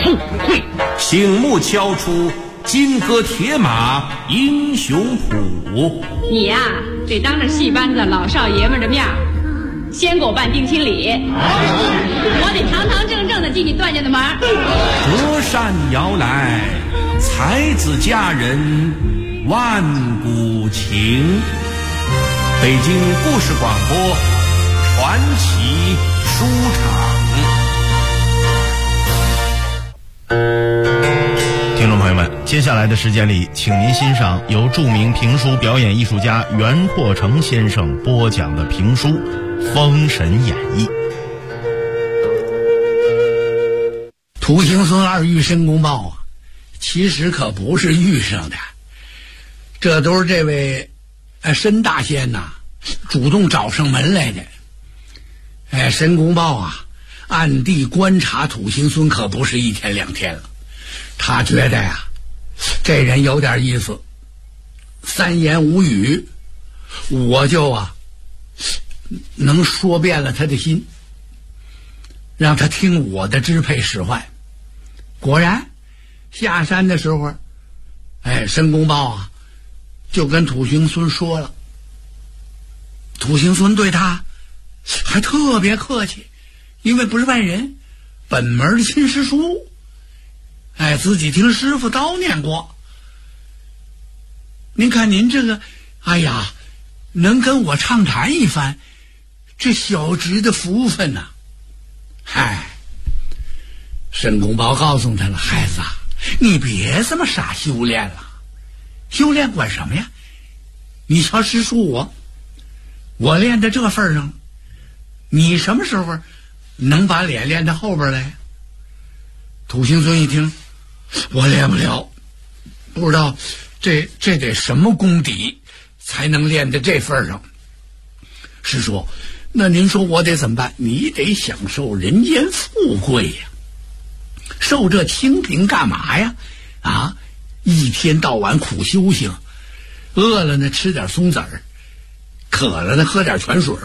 痛快，醒目敲出金戈铁马英雄谱。 你呀，得当着戏班子老少爷们的面先给我办定亲礼，我得堂堂正正的进你段家的门。 隔山摇来，才子佳人万古情。北京故事广播传奇书场。 听众朋友们，接下来的时间里，请您欣赏由著名评书表演艺术家袁阔成先生播讲的评书《封神演义》。 土行孙二遇申公豹啊，其实可不是遇上的，这都是这位申大仙呐主动找上门来的。申公豹啊，暗地观察土行孙可不是一天两天了，他觉得呀，这人有点意思，三言五语我就能说遍了他的心，让他听我的支配使唤。果然下山的时候，申公豹就跟土行孙说了，土行孙对他还特别客气，因为不是外人，本门的亲师叔，自己听师傅叨念过。您看您这个，能跟我畅谈一番，这小侄的福分呐。申公豹告诉他了，孩子你别这么傻修炼了，修炼管什么呀？你瞧师叔我练到这份上，你什么时候能把脸练到后边来？土行孙一听，我练不了，不知道这得什么功底才能练到这份上。师叔，那您说我得怎么办？你得享受人间富贵呀，受这清贫干嘛呀？一天到晚苦修行，饿了呢吃点松子儿，渴了呢喝点泉水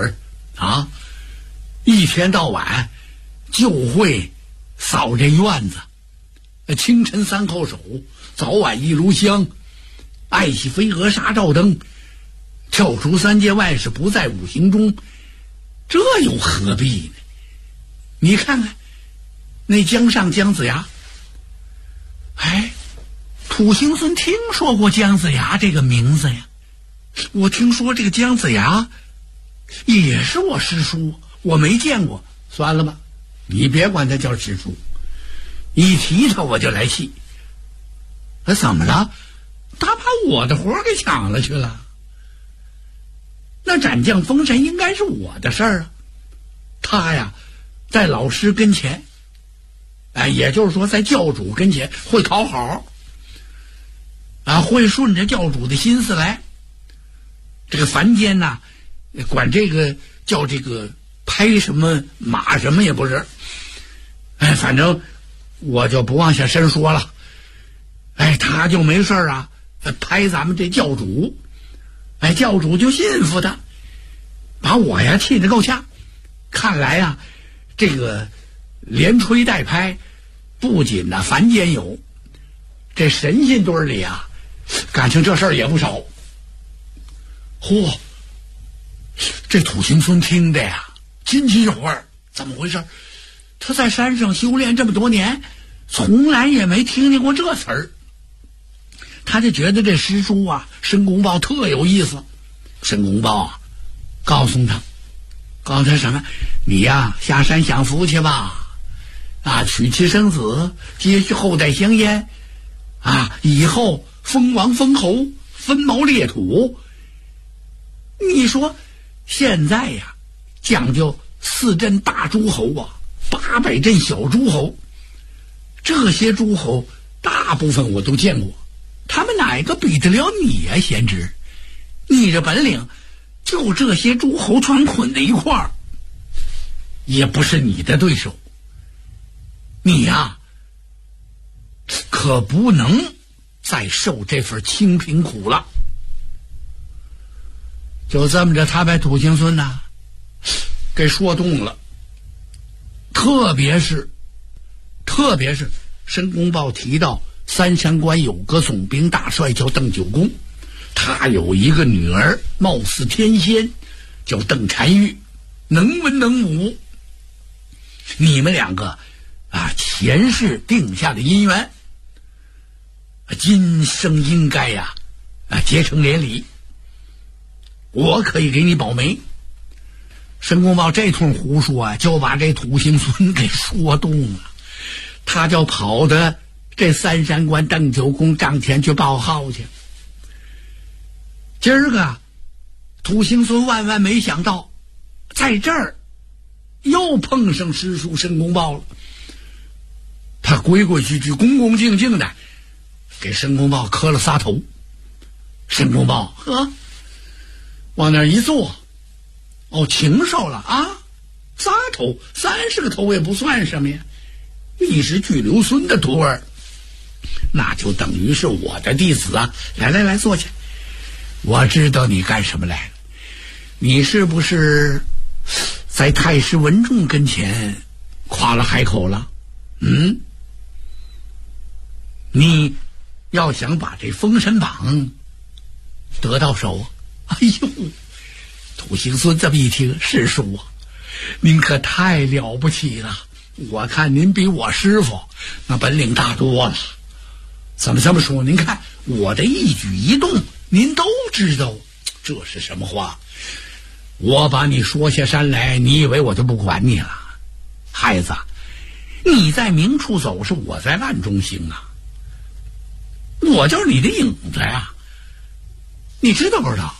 一天到晚就会扫这院子，清晨3叩首，早晚1炉香，爱惜飞蛾杀照灯，跳出3界外事，不在五行中，这又何必呢？你看看那姜尚姜子牙，土行孙听说过姜子牙这个名字呀。我听说这个姜子牙也是我师叔，我没见过。算了吧，你别管他叫师叔，一提他我就来气。怎么了？他把我的活给抢了去了。那斩将封神应该是我的事儿他呀在老师跟前，也就是说在教主跟前会讨好会顺着教主的心思来。这个凡间管这个叫这个拍什么马什么也不是，反正我就不往下深说了。他就没事拍咱们这教主，教主就信服他，把我气得够呛。看来这个连吹带拍不仅凡间有，这神仙堆里感情这事儿也不少。嚯，这土行孙听的津津有味，怎么回事？他在山上修炼这么多年，从来也没听见过这词儿。他就觉得这师叔申公豹特有意思。申公豹告诉他什么？你下山享福去吧，娶妻生子，接续后代香烟以后封王封侯，分毛裂土。你说现在讲究4镇大诸侯800镇小诸侯，这些诸侯大部分我都见过，他们哪个比得了你贤侄？你这本领就这些诸侯全捆在一块儿，也不是你的对手。你可不能再受这份清贫苦了。就这么着，他把土行孙给说动了。特别是申公豹提到三山关有个总兵大帅叫邓九公，他有一个女儿貌似天仙，叫邓婵玉，能文能武。你们两个前世定下的姻缘，今生应该结成连理，我可以给你保媒。申公豹这通胡说就把这土行孙给说动了，他就跑到这三山关邓九公帐前去报号去。今儿个土行孙万万没想到，在这儿又碰上师叔申公豹了。他规规矩矩恭恭敬敬的给申公豹磕了仨头。申公豹往那儿一坐，禽兽了仨头，30个头也不算什么呀，你是巨留孙的徒儿，那就等于是我的弟子来坐下。我知道你干什么来了，你是不是在太师文仲跟前夸了海口了？你要想把这封神榜得到手土行孙这么一听，师叔您可太了不起了，我看您比我师傅那本领大多了。怎么这么说？您看我的一举一动您都知道，这是什么话？我把你说下山来，你以为我就不管你了？孩子，你在明处走，是我在暗中行我就是你的影子呀，你知道不知道？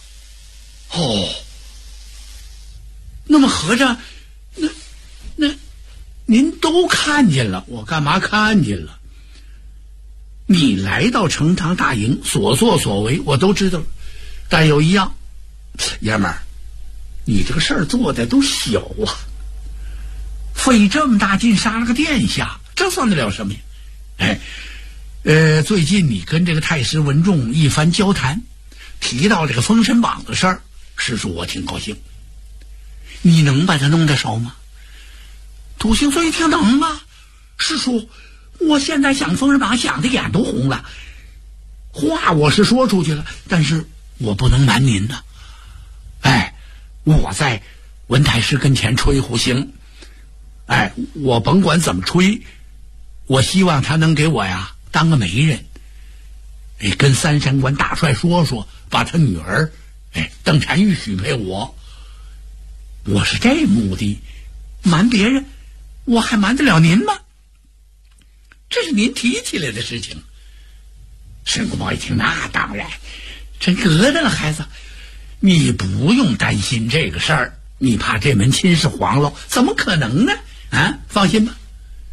那么合着那您都看见了，我干嘛看见了？你来到成昌大营所作所为我都知道了，但有一样，爷们儿，你这个事儿做的都小费这么大劲杀了个殿下，这算得了什么呀？最近你跟这个太师文仲一番交谈，提到这个封神榜的事儿，师叔我挺高兴。你能把它弄得熟吗？土行孙一听能啊，师叔，我现在想封神榜想的眼都红了。话我是说出去了，但是我不能瞒您的。我在文太师跟前吹胡行，我甭管怎么吹，我希望他能给我当个媒人，跟三山关大帅说说，把他女儿邓婵玉许配我。我是这目的，瞒别人我还瞒得了您吗？这是您提起来的事情。申公豹一听，那当然，真得了，孩子，你不用担心这个事儿，你怕这门亲事黄了，怎么可能呢？放心吧。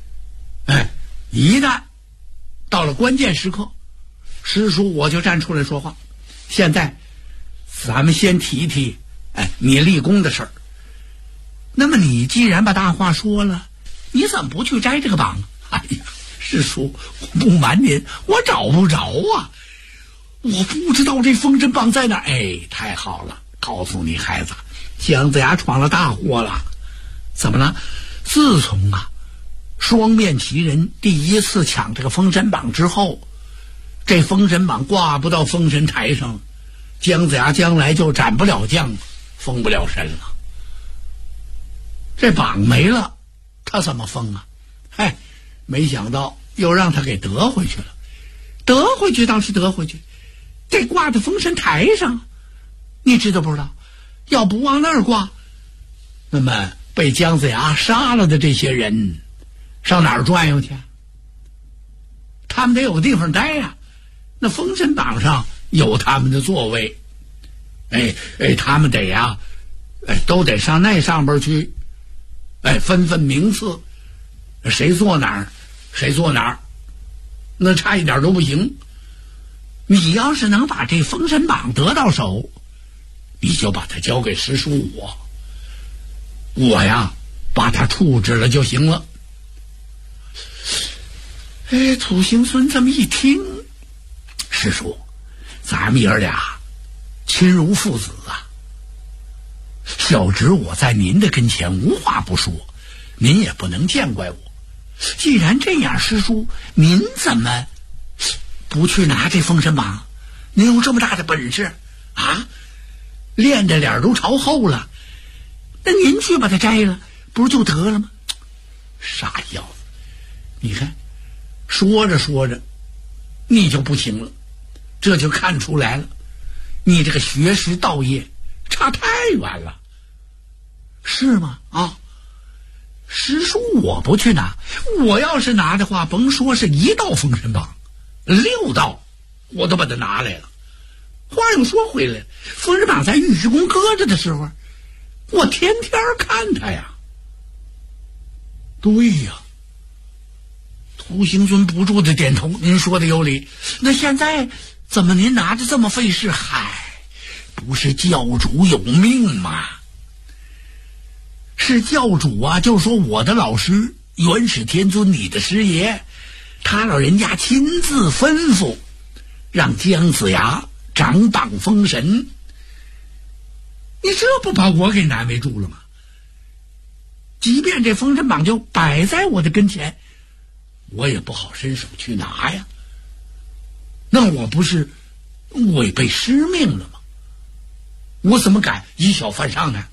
一旦到了关键时刻，师叔我就站出来说话。现在咱们先提一提你立功的事儿。那么你既然把大话说了，你怎么不去摘这个榜？师叔，我不瞒您，我找不着我不知道这封神榜在哪。太好了，告诉你孩子，姜子牙闯了大祸了。怎么了？自从双面旗人第一次抢这个封神榜之后，这封神榜挂不到封神台上，姜子牙将来就斩不了将，封不了神了。这榜没了，他怎么封没想到又让他给得回去了。得回去倒是得回去，这挂在封神台上，你知道不知道？要不往那儿挂，那么被姜子牙杀了的这些人上哪儿转悠去？他们得有个地方待那封神榜上有他们的座位，他们得都得上那上边去，分分名次，谁坐哪儿谁坐哪儿，那差一点都不行。你要是能把这封神榜得到手，你就把它交给师叔我把它处置了就行了。土行孙这么一听，师叔，咱们爷俩亲如父子小侄我在您的跟前无话不说，您也不能见怪我。 既然这样，师叔，您怎么不去拿这封神榜？您有这么大的本事啊，练的脸都朝后了，那您去把它摘了，不是就得了吗？傻小子，你看，说着说着，你就不行了，这就看出来了，你这个学识道业差太远了，是吗？啊，师叔，我不去拿，我要是拿的话，甭说是1道封神榜，6道我都把它拿来了。话又说回来，封神榜在玉虚宫搁着的时候，我天天看它呀。对呀，涂行孙不住的点头，您说的有理。那现在怎么您拿着这么费事？嗨，不是教主有命吗？是教主啊，就说我的老师元始天尊，你的师爷，他老人家亲自吩咐，让姜子牙掌榜封神。你这不把我给难为住了吗？即便这封神榜就摆在我的跟前，我也不好伸手去拿呀。那我不是违背师命了吗？我怎么敢以小犯上呢？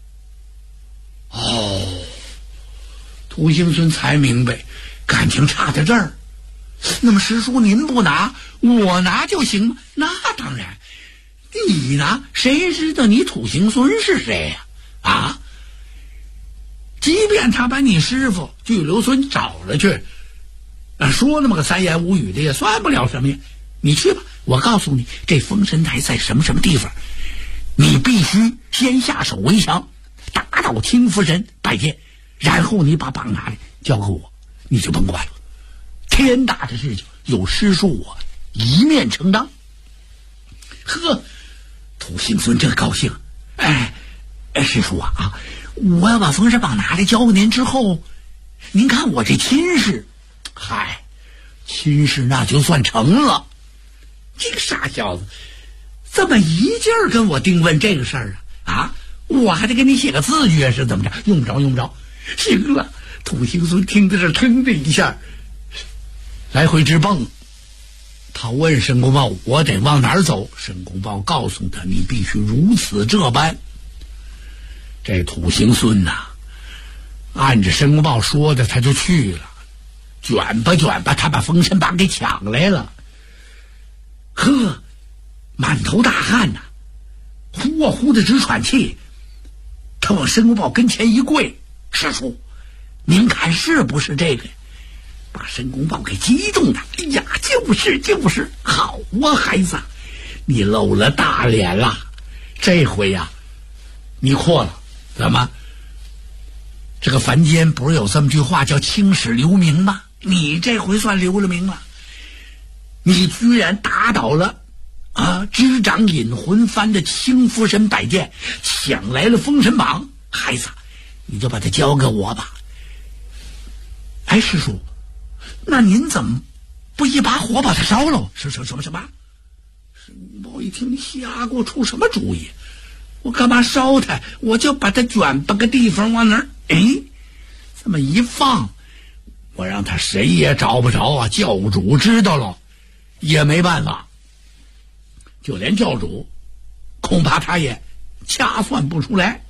哦，涂行孙才明白，感情差在这儿。那么师叔您不拿，我拿就行吗？那当然，你拿，谁知道你涂行孙是谁呀？啊，即便他把你师傅巨留孙找了去，说那么个3言5语的也算不了什么呀。你去吧，我告诉你，这封神台在什么什么地方，你必须先下手为强，打倒青福神拜见，然后你把榜拿来交给我，你就甭管了。天大的事情有师叔我一面承担。呵，涂行孙这高兴。师叔啊，我要把封神榜拿来交给您之后，您看我这亲事，嗨，亲事那就算成了。这个傻小子这么一劲儿跟我定问这个事儿啊，我还得给你写个字据是怎么着？用不着用不着。行了，涂行孙听到这腾的一下来回直蹦。他问申公豹我得往哪儿走，申公豹告诉他你必须如此这般。这涂行孙呐，按着申公豹说的他就去了，卷吧卷吧，他把封神榜给抢来了。呵，满头大汗呐，呼啊呼的直喘气。他往申公豹跟前一跪，师叔您看是不是这个？把申公豹给激动的，哎呀，就是好啊，孩子，你露了大脸了，这回呀你阔了。怎么，这个凡间不是有这么句话叫青史留名吗？你这回算留了名了，你居然打倒了执掌引魂幡的青福神摆件，抢来了封神榜。孩子，你就把它交给我吧。哎，师叔，那您怎么不一把火把它烧了？什么？申公豹一听，你瞎给我出什么主意？我干嘛烧它？我就把它卷吧个地方往那儿，这么一放，我让他谁也找不着啊！教主知道了也没办法，就连教主恐怕他也掐算不出来。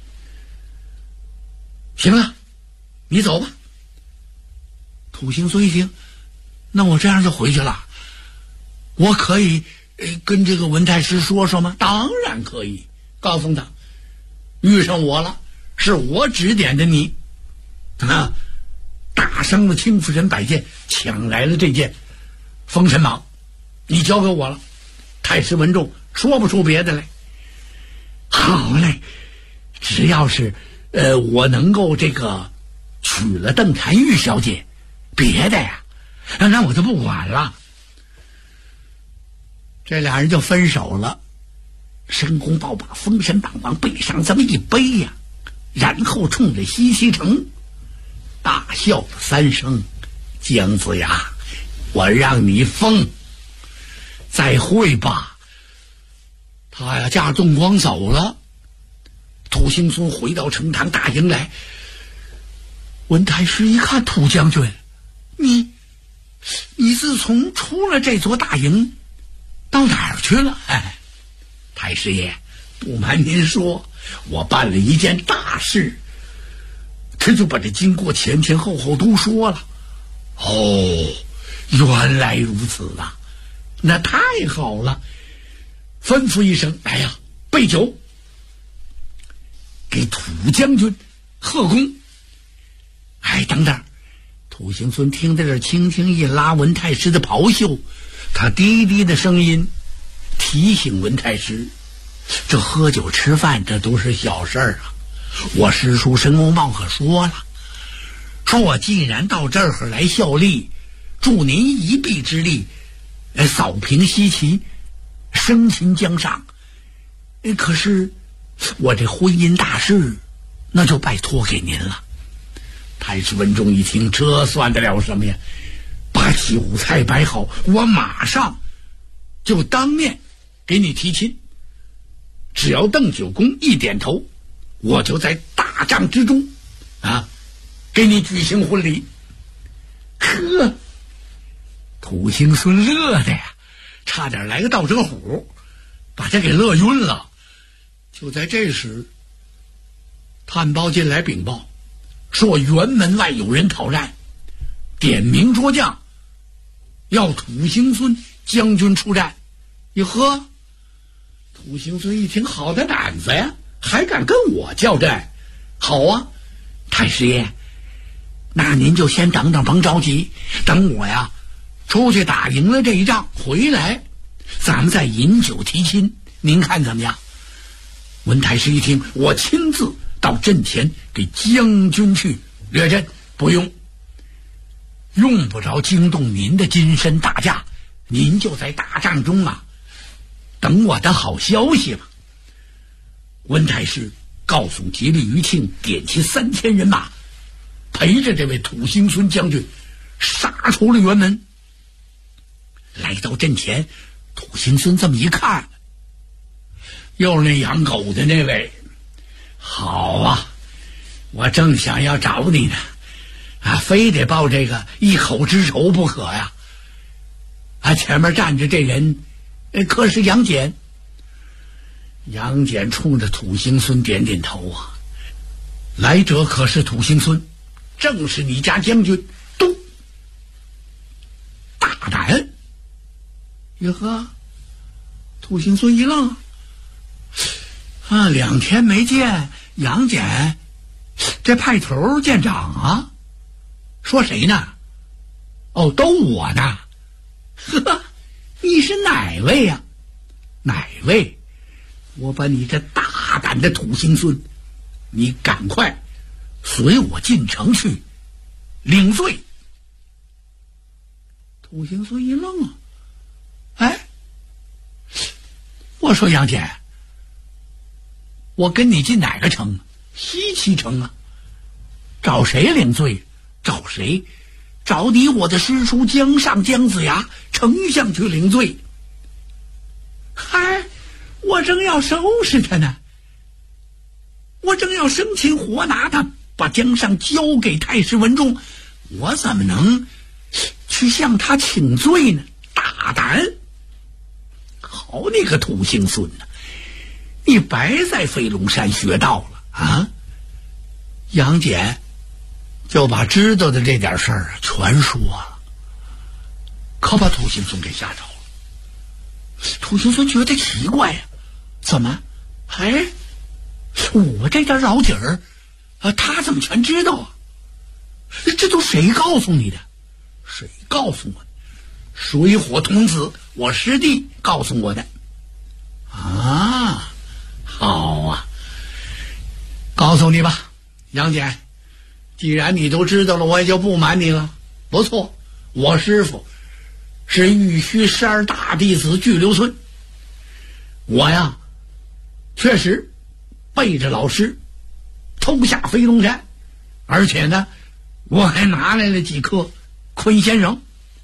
行了，你走吧。涂行孙一听，那我这样就回去了，我可以跟这个文太师说说吗？当然可以，告诉他遇上我了，是我指点的你打伤了青福神摆件，抢来了这件封神榜，你交给我了。太师文仲说不出别的来。好嘞，只要是我能够这个娶了邓婵玉小姐，别的呀那我就不管了。这俩人就分手了。申公豹把封神榜往背上这么一背呀，然后冲着西西城大笑了3声。姜子牙，我让你疯，再会吧。他呀驾纵光走了。涂行孙回到城堂大营来，文太师一看涂将军， 你自从出了这座大营，到哪儿去了？哎，太师爷，不瞒您说，我办了一件大事，他就把这经过前前后后都说了。哦，原来如此啊，那太好了！吩咐一声，来呀，备酒，给土将军贺功。哎，等等！土行孙听在这，轻轻一拉文太师的袍袖，他低低的声音提醒文太师：这喝酒吃饭这都是小事儿啊！我师叔申公豹可说了，说我既然到这儿来效力，助您一臂之力，扫平西岐，生擒江上。可是我这婚姻大事，那就拜托给您了。太师文忠一听，这算得了什么呀？把酒菜摆好，我马上就当面给你提亲。只要邓九公一点头，我就在大帐之中给你举行婚礼。呵，土行孙乐的呀，差点来个倒折虎，把他给乐晕了。就在这时，探报进来禀报，说辕门外有人讨战，点名捉将，要土行孙将军出战。哟呵，土行孙一听，好的胆子呀，还敢跟我交战？好啊，太师爷，那您就先等等，甭着急，等我呀出去打赢了这一仗回来，咱们再饮酒提亲，您看怎么样？文太师一听，我亲自到阵前给将军去掠阵。不用不着惊动您的金身大驾，您就在大帐中等我的好消息吧。文太师告诉吉利余庆，点起3000人马，陪着这位土行孙将军杀出了辕门。来到阵前，土行孙这么一看，又是那养狗的那位。好啊，我正想要找你呢，非得报这个一口之仇不可呀。前面站着这人，可是杨戬。杨戬冲着土行孙点点头啊，来者可是土行孙，正是你家将军。都大胆！哟呵，土行孙一愣，2天没见，杨戬这派头见长啊。说谁呢？哦，都我呢。呵，你是哪位呀？哪位？我把你这大胆的土行孙，你赶快随我进城去领罪。土行孙一愣我说杨戬，我跟你进哪个城？西岐城啊。找谁领罪？找谁？找你我的师叔江上姜子牙丞相去领罪。嗨，我正要收拾他呢，我正要生擒活拿他，把江上交给太师文忠，我怎么能去向他请罪呢？大胆！好你个土行孙啊，你白在飞龙山学到了。杨戬就把知道的这点事儿全说了，可把土行孙给吓着了。土行孙觉得奇怪呀，怎么我这点老底儿他怎么全知道啊？这都谁告诉你的？谁告诉我的？水火童子，我师弟告诉我的。好啊，告诉你吧，杨戬，既然你都知道了，我也就不瞒你了。不错，我师父是玉虚12大弟子巨留孙，我呀确实背着老师偷下飞龙山，而且呢我还拿来了几颗坤仙绳。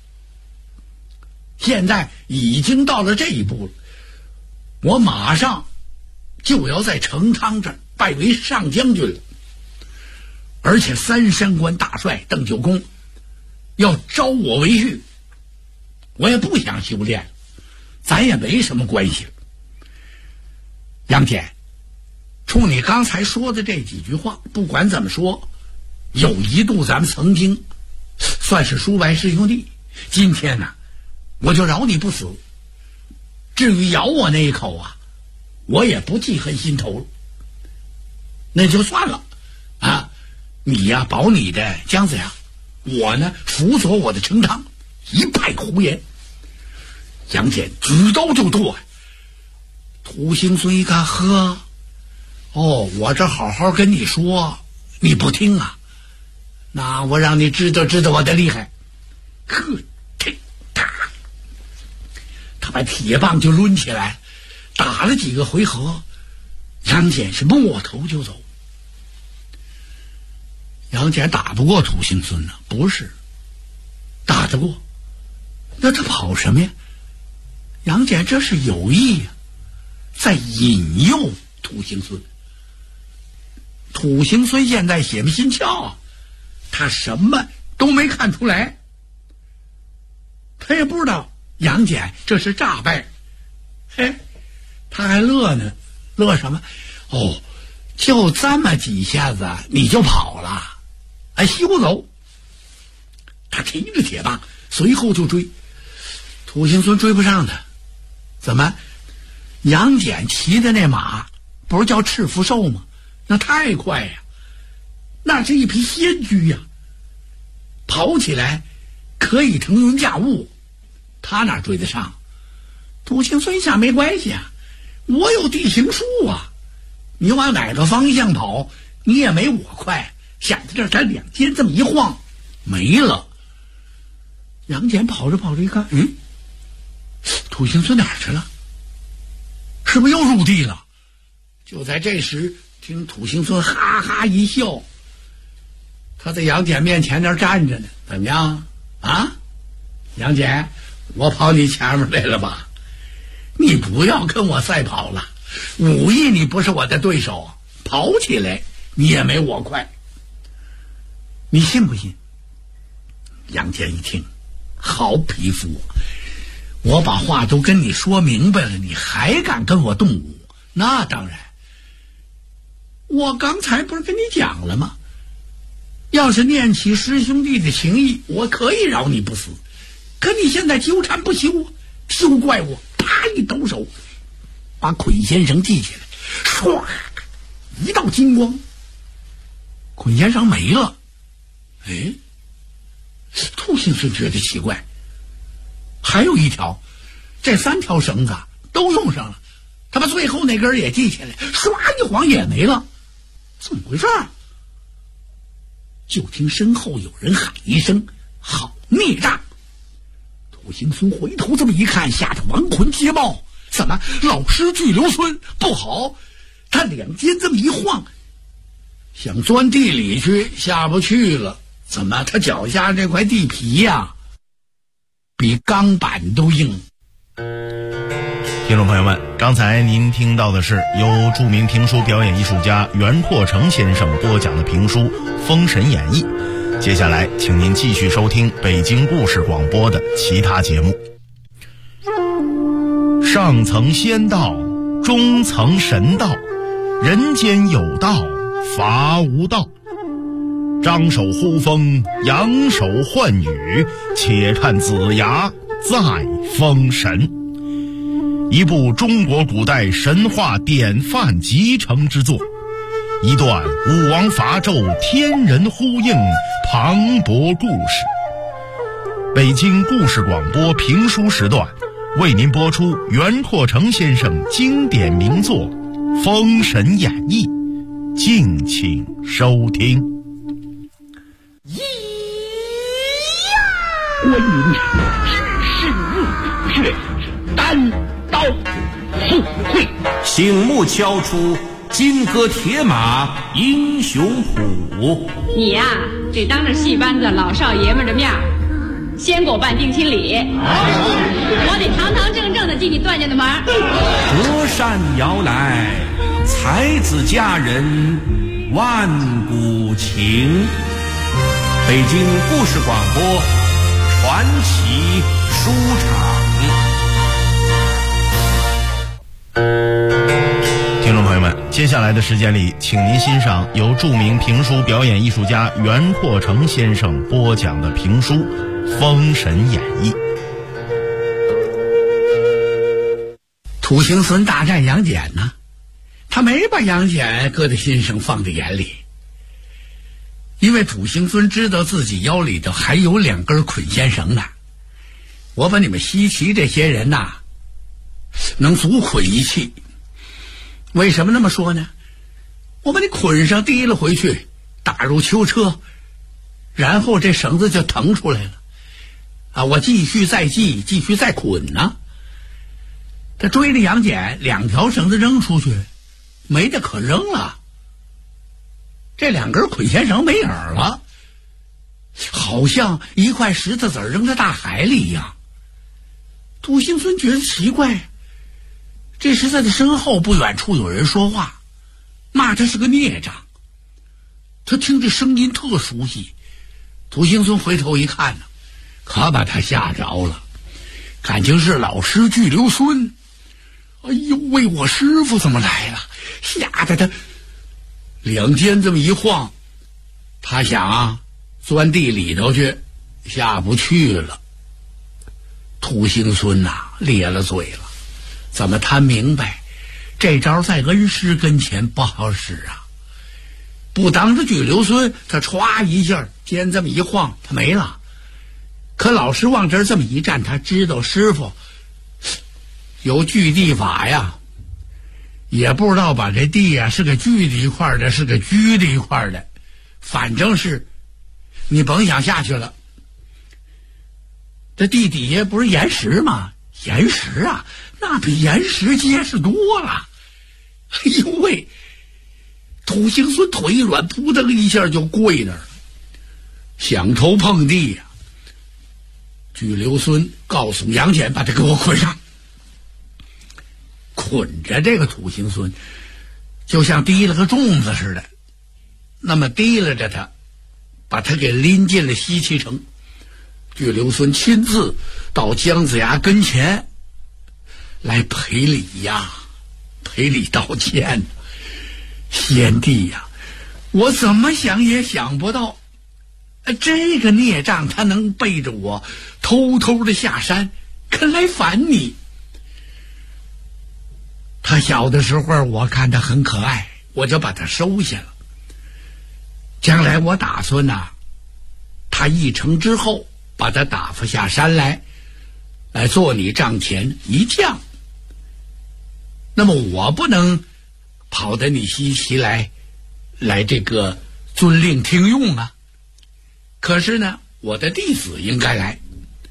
现在已经到了这一步了，我马上就要在成汤这儿拜为上将军了。而且3山关大帅邓九公要招我为婿，我也不想修炼，咱也没什么关系。杨戬，冲你刚才说的这几句话，不管怎么说，有一度咱们曾经算是叔伯师兄弟，今天呢，我就饶你不死。至于咬我那一口啊，我也不记恨心头了。那就算了啊，你呀保你的姜子牙，我呢辅佐我的成汤，一派胡言。杨戬举刀就剁。土行孙一看，呵，哦，我这好好跟你说，你不听啊？那我让你知道知道我的厉害。呵，他把铁棒就抡起来，打了几个回合，杨戬是摸头就走。杨戬打不过土行孙呢？不是，打得过，那他跑什么呀？杨戬这是有意呀，在引诱土行孙。土行孙现在血脉心窍啊，他什么都没看出来，他也不知道杨戬这是诈败。嘿，他还乐呢，乐什么？哦，就这么几下子你就跑了，还休走。他提着铁棒随后就追，土行孙追不上他。怎么？杨戬骑的那马不是叫赤福寿吗？那太快呀，那是一匹仙驹呀，跑起来可以腾云驾雾，他哪追得上？土行孙想没关系啊，我有地形术啊，你往哪个方向跑你也没我快。想在这儿，他两肩这么一晃，没了。杨戬跑着跑着一看，土行孙哪儿去了？是不是又入地了？就在这时，听土行孙哈哈一笑，他在杨戬面前那儿站着呢。怎么样啊，杨戬，我跑你前面来了吧？你不要跟我赛跑了，武艺你不是我的对手，跑起来你也没我快。你信不信？杨戬一听，好匹夫啊！我把话都跟你说明白了，你还敢跟我动武？那当然，我刚才不是跟你讲了吗？要是念起师兄弟的情谊，我可以饶你不死。可你现在纠缠不休，休怪我！啪一抖手，把捆仙绳系起来，唰，一道金光，捆仙绳没了。哎，土行孙觉得奇怪，还有一条，这3条绳子都用上了，他把最后那根也系起来，唰一晃也没了，怎么回事？就听身后有人喊一声：“好孽障！”土行孙回头这么一看，吓得亡魂皆冒。怎么老师巨留孙？不好！他两肩这么一晃，想钻地里去，下不去了。怎么他脚下这块地皮呀，比钢板都硬。 听众朋友们，刚才您听到的是由著名评书表演艺术家袁阔成先生播讲的评书《封神演义》。接下来请您继续收听北京故事广播的其他节目。上层仙道，中层神道，人间有道，伐无道。张手呼风，扬手唤雨，且看子牙在封神。一部中国古代神话典范集成之作，一段武王伐纣天人呼应磅礴故事。北京故事广播评书时段为您播出袁阔成先生经典名作《封神演义》，敬请收听。 观音只是入穴，单刀赴会， 醒目敲出金戈铁马英雄谱。 你呀，得当着戏班子老少爷们的面先给我办定亲礼，我得堂堂正正的进你段家的门。 隔山遥来，才子佳人万古情。北京故事广播传奇书场。 听众朋友们，接下来的时间里，请您欣赏由著名评书表演艺术家袁阔成先生播讲的评书《封神演义》。 土行孙大战杨戬呢，他没把杨戬搁在心上，放在眼里，因为土行孙知道自己腰里头还有2根捆仙绳呢。我把你们西岐这些人呐，能足捆一气。为什么那么说呢？我把你捆上，提了回去，打入囚车，然后这绳子就腾出来了啊！我继续再系，继续再捆呢。他追着杨戬，2条绳子扔出去，没得可扔了。这2根捆仙绳没影儿了，好像一块石头子扔在大海里一样。土行孙觉得奇怪，这时在他身后不远处有人说话，骂他是个孽障。他听这声音特熟悉，土行孙回头一看呢，可把他吓着了，感情是老师巨留孙。哎呦喂，我师傅怎么来了？吓得他2肩这么一晃，他想啊，钻地里头去，下不去了。土行孙呐，咧了嘴了，怎么他明白这招在恩师跟前不好使啊？不当着巨留孙，他歘一下肩这么一晃，他没了。可老师往这儿这么一站，他知道师傅有锯地法呀，也不知道把这地呀是个锯的一块的，是个锯的一块的，反正是你甭想下去了。这地底下不是岩石吗？岩石啊，那比岩石结实多了。哎呦喂，土行孙腿一软，扑腾一下就跪那儿了，响头碰地呀。巨留孙告诉杨戬，把他给我捆上。捆着这个土行孙就像提了个粽子似的，那么提拉着他，把他给拎进了西岐城。巨留孙亲自到姜子牙跟前来赔礼呀，赔礼道歉。先帝呀，我怎么想也想不到，这个孽障他能背着我偷偷的下山，肯来烦你。他小的时候我看他很可爱，我就把他收下了。将来我打算呐，他一成之后把他打发下山来做你帐前一将。那么我不能跑到你西岐来这个遵令听用啊。可是呢，我的弟子应该来。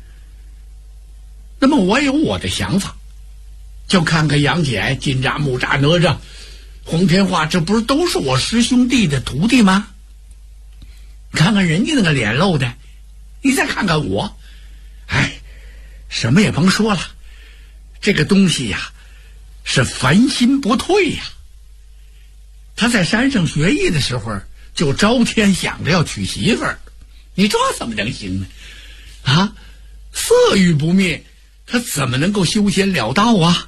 那么我有我的想法，就看看杨戬、金吒、木吒、哪吒、黄天化，这不是都是我师兄弟的徒弟吗？看看人家那个脸露的，你再看看我，什么也甭说了，这个东西呀，是凡心不退呀。他在山上学艺的时候，就朝天想着要娶媳妇儿，你这怎么能行呢？啊，色欲不灭，他怎么能够修仙了道啊？